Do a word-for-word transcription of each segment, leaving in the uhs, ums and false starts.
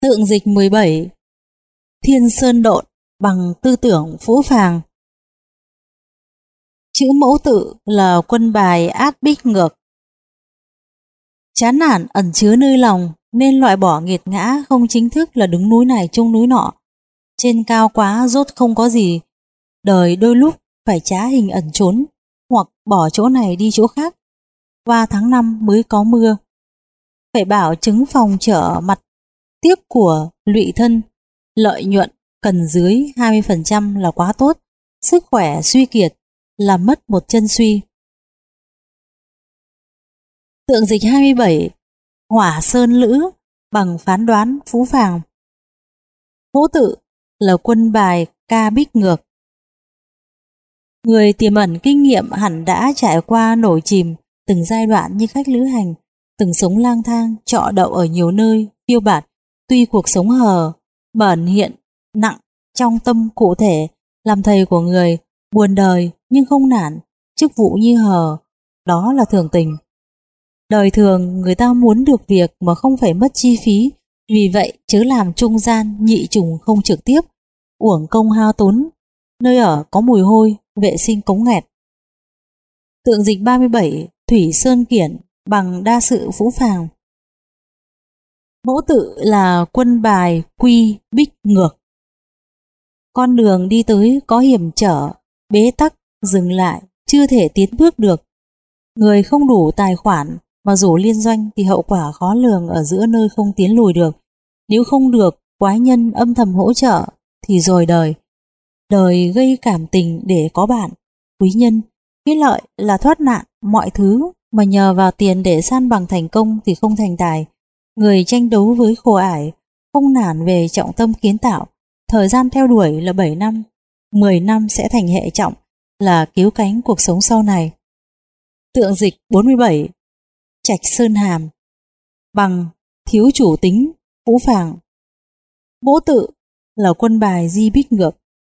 Tượng dịch mười bảy. Thiên sơn độn bằng tư tưởng phũ phàng. Chữ mẫu tự là quân bài át bích ngược. Chán nản ẩn chứa nơi lòng nên loại bỏ nghiệt ngã không chính thức là đứng núi này chung núi nọ. Trên cao quá rốt không có gì. Đời đôi lúc phải trá hình ẩn trốn hoặc bỏ chỗ này đi chỗ khác. Qua tháng năm mới có mưa. Phải bảo chứng phòng trở mặt tiếc của lụy thân. Lợi nhuận cần dưới hai mươi phần trăm là quá tốt. Sức khỏe suy kiệt là mất một chân suy. Tượng dịch hai mươi bảy. Hỏa sơn lữ bằng phán đoán phú phàng. Mẫu tự là quân bài ca bích ngược. Người tiềm ẩn kinh nghiệm hẳn đã trải qua nổi chìm từng giai đoạn như khách lữ hành, từng sống lang thang, trọ đậu ở nhiều nơi, phiêu bạt. Tuy cuộc sống hờ mà ẩn hiện nặng trong tâm cụ thể, làm thầy của người, buồn đời nhưng không nản, chức vụ như hờ, đó là thường tình. Đời thường người ta muốn được việc mà không phải mất chi phí, vì vậy chớ làm trung gian nhị trùng không trực tiếp, uổng công hao tốn, nơi ở có mùi hôi, vệ sinh cống nghẹt. Tượng dịch ba mươi bảy. Thủy sơn kiển bằng đa sự phũ phàng. Mẫu tự là quân bài quy bích ngược. Con đường đi tới có hiểm trở, bế tắc, dừng lại, chưa thể tiến bước được. Người không đủ tài khoản mà rủ liên doanh thì hậu quả khó lường ở giữa nơi không tiến lùi được. Nếu không được quái nhân âm thầm hỗ trợ thì rồi đời. Đời gây cảm tình để có bạn, quý nhân. Cái lợi là thoát nạn mọi thứ, mà nhờ vào tiền để san bằng thành công thì không thành tài. Người tranh đấu với khổ ải, không nản về trọng tâm kiến tạo. Thời gian theo đuổi là bảy năm, mười năm sẽ thành hệ trọng, là cứu cánh cuộc sống sau này. Tượng dịch bốn mươi bảy. Trạch sơn hàm bằng thiếu chủ tính, phũ phàng. Mẫu tự là quân bài di bích ngược.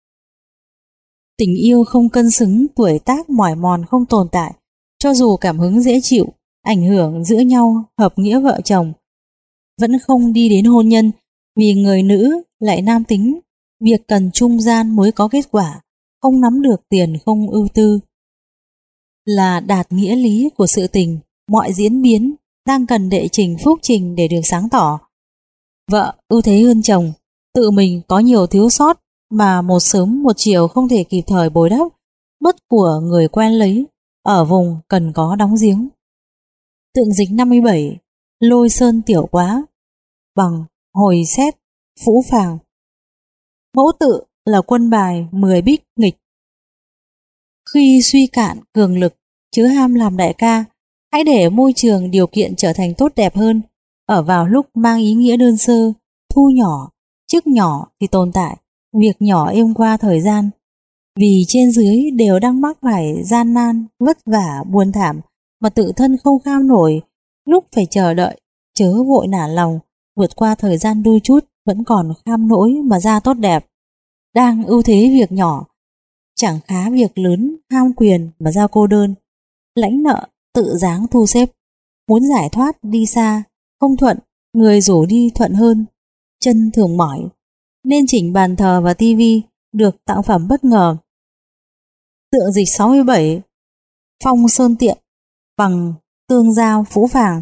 Tình yêu không cân xứng, tuổi tác mỏi mòn không tồn tại. Cho dù cảm hứng dễ chịu, ảnh hưởng giữa nhau, hợp nghĩa vợ chồng, vẫn không đi đến hôn nhân, vì người nữ lại nam tính. Việc cần trung gian mới có kết quả, không nắm được tiền không ưu tư. Là đạt nghĩa lý của sự tình, mọi diễn biến đang cần đệ trình phúc trình để được sáng tỏ. Vợ ưu thế hơn chồng, tự mình có nhiều thiếu sót mà một sớm một chiều không thể kịp thời bồi đắp, mất của người quen lấy, ở vùng cần có đóng giếng. Tượng dịch năm mươi bảy. Lôi sơn tiểu quá bằng hồi xét phũ phàng. Mẫu tự là quân bài mười bích nghịch. Khi suy cạn cường lực, chớ ham làm đại ca, hãy để môi trường điều kiện trở thành tốt đẹp hơn. Ở vào lúc mang ý nghĩa đơn sơ, thu nhỏ, chức nhỏ thì tồn tại, việc nhỏ êm qua thời gian. Vì trên dưới đều đang mắc phải gian nan, vất vả, buồn thảm mà tự thân không kham nổi, lúc phải chờ đợi, chớ vội nản lòng, vượt qua thời gian đôi chút vẫn còn kham nỗi mà ra tốt đẹp. Đang ưu thế việc nhỏ, chẳng khá việc lớn ham quyền mà ra cô đơn. Lãnh nợ tự dáng thu xếp, muốn giải thoát đi xa, không thuận, người rủ đi thuận hơn. Chân thường mỏi, nên chỉnh bàn thờ và tivi được tặng phẩm bất ngờ. Tượng dịch sáu mươi bảy. Phong sơn tiện bằng tương giao phũ phàng.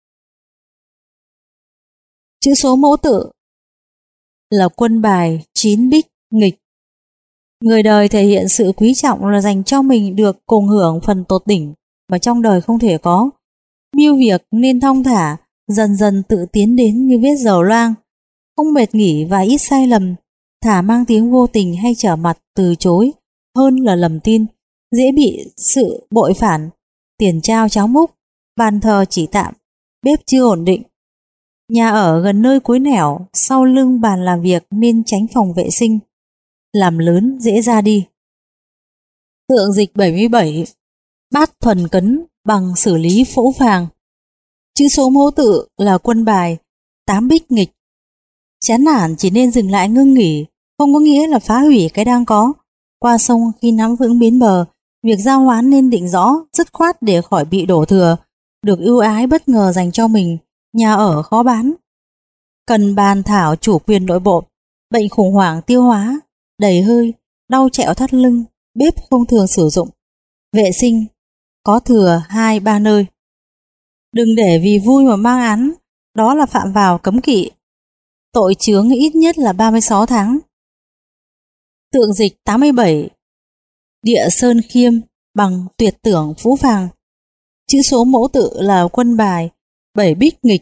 Chữ số mẫu tự là quân bài chín bích nghịch. Người đời thể hiện sự quý trọng là dành cho mình được cùng hưởng phần tột đỉnh mà trong đời không thể có. Mưu việc nên thong thả, dần dần tự tiến đến như vết dầu loang, không mệt nghỉ và ít sai lầm. Thả mang tiếng vô tình hay trở mặt từ chối hơn là lầm tin, dễ bị sự bội phản. Tiền trao cháo múc, bàn thờ chỉ tạm, bếp chưa ổn định. Nhà ở gần nơi cuối nẻo, sau lưng bàn làm việc nên tránh phòng vệ sinh. Làm lớn dễ ra đi. Tượng dịch bảy mươi bảy. Bát thuần cấn bằng xử lý phũ phàng. Chữ số mẫu tự là quân bài tám bích nghịch. Chán nản chỉ nên dừng lại ngưng nghỉ, không có nghĩa là phá hủy cái đang có. Qua sông khi nắm vững bến bờ, việc giao hoán nên định rõ, dứt khoát để khỏi bị đổ thừa. Được ưu ái bất ngờ dành cho mình, nhà ở khó bán. Cần bàn thảo chủ quyền nội bộ, bệnh khủng hoảng tiêu hóa, đầy hơi, đau trẹo thắt lưng, bếp không thường sử dụng, vệ sinh có thừa hai ba nơi. Đừng để vì vui mà mang án, đó là phạm vào cấm kỵ. Tội chướng ít nhất là ba mươi sáu tháng. Tượng dịch tám mươi bảy. Địa Sơn Khiêm bằng Tuyệt Tưởng Phú Phàng. Chữ số mẫu tự là quân bài, bảy bích nghịch.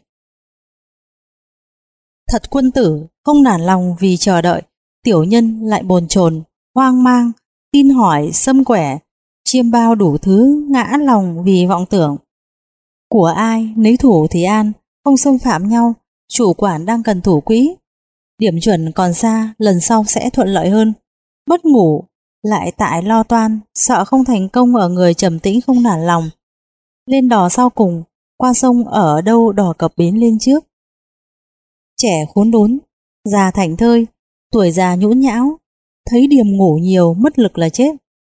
Thật quân tử, không nản lòng vì chờ đợi, tiểu nhân lại bồn chồn, hoang mang, tin hỏi xâm quẻ, chiêm bao đủ thứ, ngã lòng vì vọng tưởng. Của ai nấy thủ thì an, không xâm phạm nhau, chủ quản đang cần thủ quỹ. Điểm chuẩn còn xa, lần sau sẽ thuận lợi hơn. Mất ngủ, lại tại lo toan, sợ không thành công ở người trầm tĩnh không nản lòng. Lên đò sau cùng, qua sông ở đâu đò cập bến lên trước. Trẻ khốn đốn, già thảnh thơi, tuổi già nhũn nhão, thấy điểm ngủ nhiều mất lực là chết.